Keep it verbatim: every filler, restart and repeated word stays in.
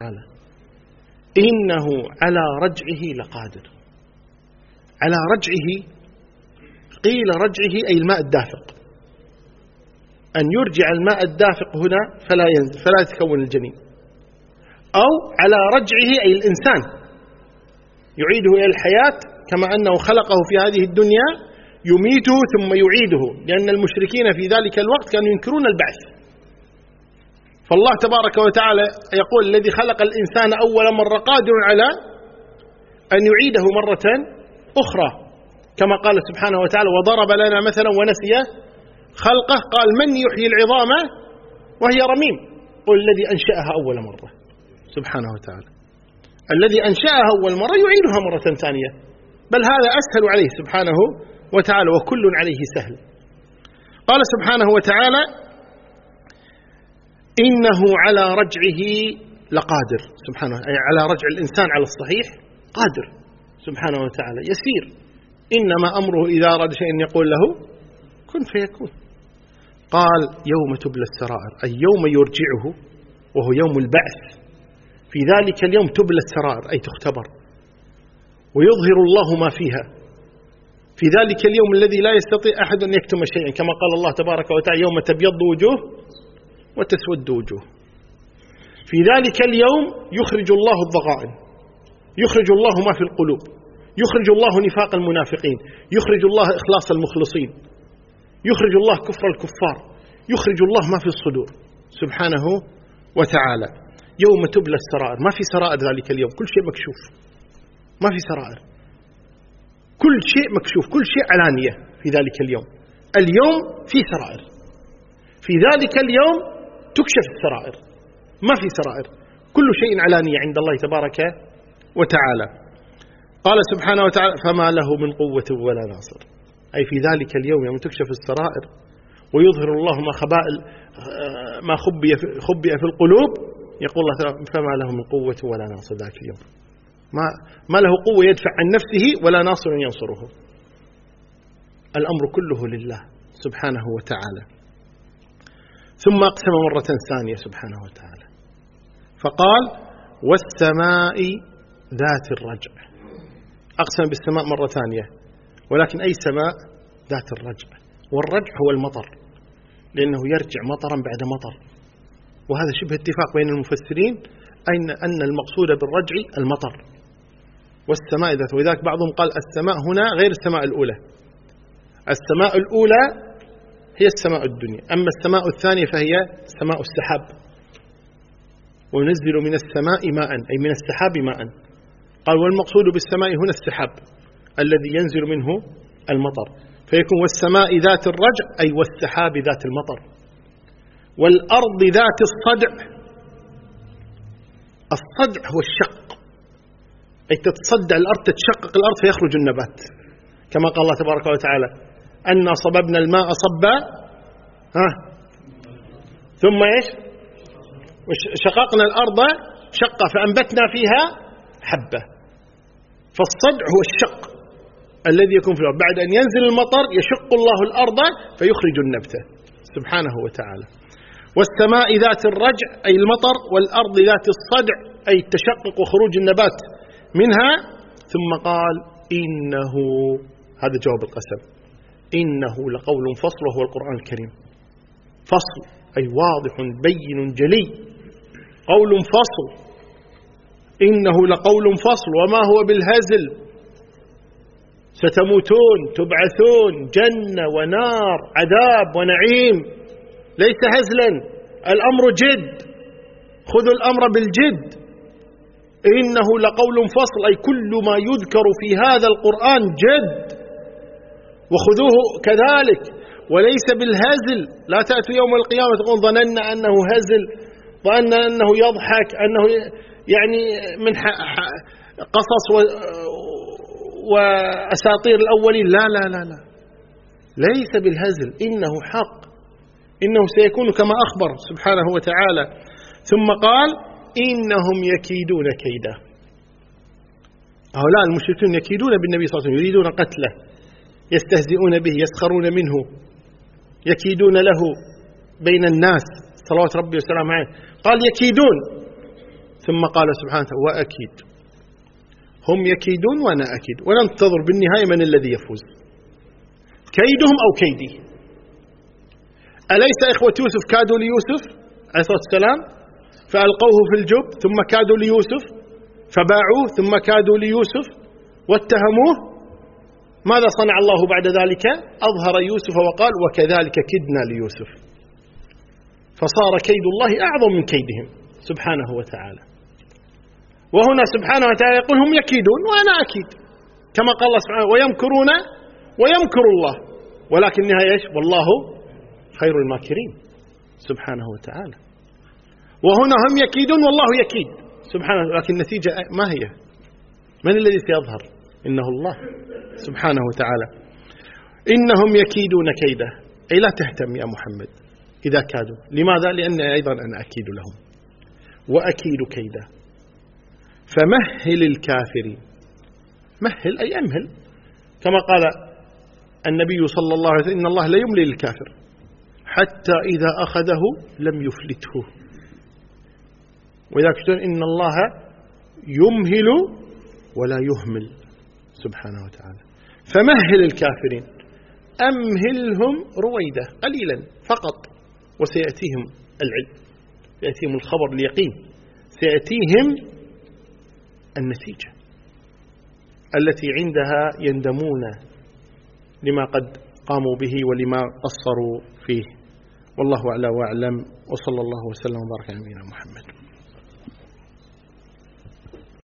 تعالى إنه على رجعه لقادر. على رجعه قيل رجعه أي الماء الدافق، أن يرجع الماء الدافق هنا فلا ينزل فلا يتكون الجنين، أو على رجعه أي الإنسان يعيده إلى الحياة كما أنه خلقه في هذه الدنيا يميته ثم يعيده، لأن المشركين في ذلك الوقت كانوا ينكرون البعث. فالله تبارك وتعالى يقول الذي خلق الإنسان أول مرة قادر على أن يعيده مرة أخرى، كما قال سبحانه وتعالى وضرب لنا مثلا ونسي خلقه قال من يحيي العظام وهي رميم قل الذي أنشأها أول مرة. سبحانه وتعالى الذي أنشأها أول مرة يعيدها مرة ثانية، بل هذا أسهل عليه سبحانه وتعالى وكل عليه سهل. قال سبحانه وتعالى إنه على رجعه لقادر، سبحانه أي على رجع الإنسان على الصحيح قادر سبحانه وتعالى يسير، إنما أمره إذا أراد شيئا يقول له كن فيكون. قال يوم تبلى السرائر أي يوم يرجعه وهو يوم البعث، في ذلك اليوم تبلى السرائر أي تختبر ويظهر الله ما فيها، في ذلك اليوم الذي لا يستطيع أحد أن يكتم شيئا، كما قال الله تبارك وتعالى يوم تبيض وجوه وتسود وجوه. في ذلك اليوم يخرج الله الضغائن، يخرج الله ما في القلوب، يخرج الله نفاق المنافقين، يخرج الله إخلاص المخلصين، يخرج الله كفر الكفار، يخرج الله ما في الصدور سبحانه وتعالى. يوم تبلى السرائر، ما في سرائر ذلك اليوم، كل شيء مكشوف، ما في سرائر، كل شيء مكشوف، كل شيء علانية في ذلك اليوم. اليوم في سرائر، في ذلك اليوم تكشف السرائر، ما في سرائر، كل شيء علانية عند الله تبارك وتعالى. قال سبحانه وتعالى فما له من قوة ولا ناصر، أي في ذلك اليوم يوم تكشف السرائر ويظهر الله ما خبائل ما خبئ خبئ في القلوب، يقول الله فما له من قوة ولا ناصر ذاك اليوم، ما ما له قوة يدفع عن نفسه ولا ناصر ينصره، الأمر كله لله سبحانه وتعالى. ثم أقسم مرة ثانية سبحانه وتعالى فقال والسماء ذات الرجع، أقسم بالسماء مرة ثانية، ولكن أي سماء ذات الرجع، والرجع هو المطر، لأنه يرجع مطرا بعد مطر، وهذا شبه اتفاق بين المفسرين أن أن المقصود بالرجع المطر والسماء ذات، وذلك بعضهم قال السماء هنا غير السماء الأولى، السماء الأولى هي السماء الدنيا، أما السماء الثانية فهي سماء السحاب، وننزل من السماء ماء أي من السحاب ماء. قال والمقصود بالسماء هنا السحاب الذي ينزل منه المطر، فيكون والسماء ذات الرجع أي والسحاب ذات المطر، والأرض ذات الصدع، الصدع هو الشق، أي تتصدع الأرض، تتشقق الأرض فيخرج النبات، كما قال الله تبارك وتعالى أنا صببنا الماء صبا ها ثم إيش شققنا الأرض شقا فأنبتنا فيها حبة. فالصدع هو الشق الذي يكون في الأرض، بعد أن ينزل المطر يشق الله الأرض فيخرج النبتة سبحانه وتعالى. والسماء ذات الرجع أي المطر، والأرض ذات الصدع أي التشقق وخروج النبات منها. ثم قال إنه، هذا جواب القسم، إنه لقول فصل وهو القرآن الكريم، فصل أي واضح بين جلي، قول فصل، إنه لقول فصل وما هو بالهزل، ستموتون تبعثون جنة ونار عذاب ونعيم، ليس هزلا، الأمر جد، خذوا الأمر بالجد. إنه لقول فصل أي كل ما يذكر في هذا القرآن جد، وخذوه كذلك وليس بالهزل. لا تأتوا يوم القيامة تقول ظننا أنه هزل، ظننا أنه يضحك، أنه يعني من قصص وأساطير الأولين، لا لا لا لا، ليس بالهزل، إنه حق، إنه سيكون كما أخبر سبحانه وتعالى. ثم قال إنهم يكيدون كيدا، هؤلاء المشركون يكيدون بالنبي صلى الله عليه وسلم، يريدون قتله، يستهزئون به، يسخرون منه، يكيدون له بين الناس صلوات ربي وسلامه عليه. قال يكيدون، ثم قال سبحانه وأكيد. هم يكيدون وأنا أكيد، وننتظر بالنهاية من الذي يفوز، كيدهم أو كيدي. أليس إخوة يوسف كادوا ليوسف عليه الصلاة والسلام فألقوه في الجب، ثم كادوا ليوسف فباعوه، ثم كادوا ليوسف واتهموه؟ ماذا صنع الله بعد ذلك؟ أظهر يوسف وقال وكذلك كدنا ليوسف، فصار كيد الله أعظم من كيدهم سبحانه وتعالى. وهنا سبحانه وتعالى يقول هم يكيدون وأنا أكيد، كما قال الله سبحانه ويمكرون ويمكر الله، ولكن نهاية إيش؟ والله خير الماكرين سبحانه وتعالى. وهنا هم يكيدون والله يكيد سبحانه، لكن النتيجة ما هي؟ من الذي سيظهر؟ إنه الله سبحانه وتعالى. إنهم يكيدون كيدا، أي لا تهتم يا محمد إذا كادوا. لماذا؟ لأن أيضا أنا أكيد لهم وأكيد كيدا. فمهل الكافرين، مهل أي أمهل، كما قال النبي صلى الله عليه وسلم إن الله لا يملي للكافر حتى إذا أخذه لم يفلته، وذلك إن الله يمهل ولا يهمل سبحانه وتعالى. فمهل الكافرين، أمهلهم رويدة قليلا فقط، وسيأتيهم العلم، سيأتيهم الخبر اليقين، سيأتيهم النتيجة التي عندها يندمون لما قد قاموا به ولما قصروا فيه. والله أعلى وأعلم، وصلى الله وسلم وبارك على نبينا محمد.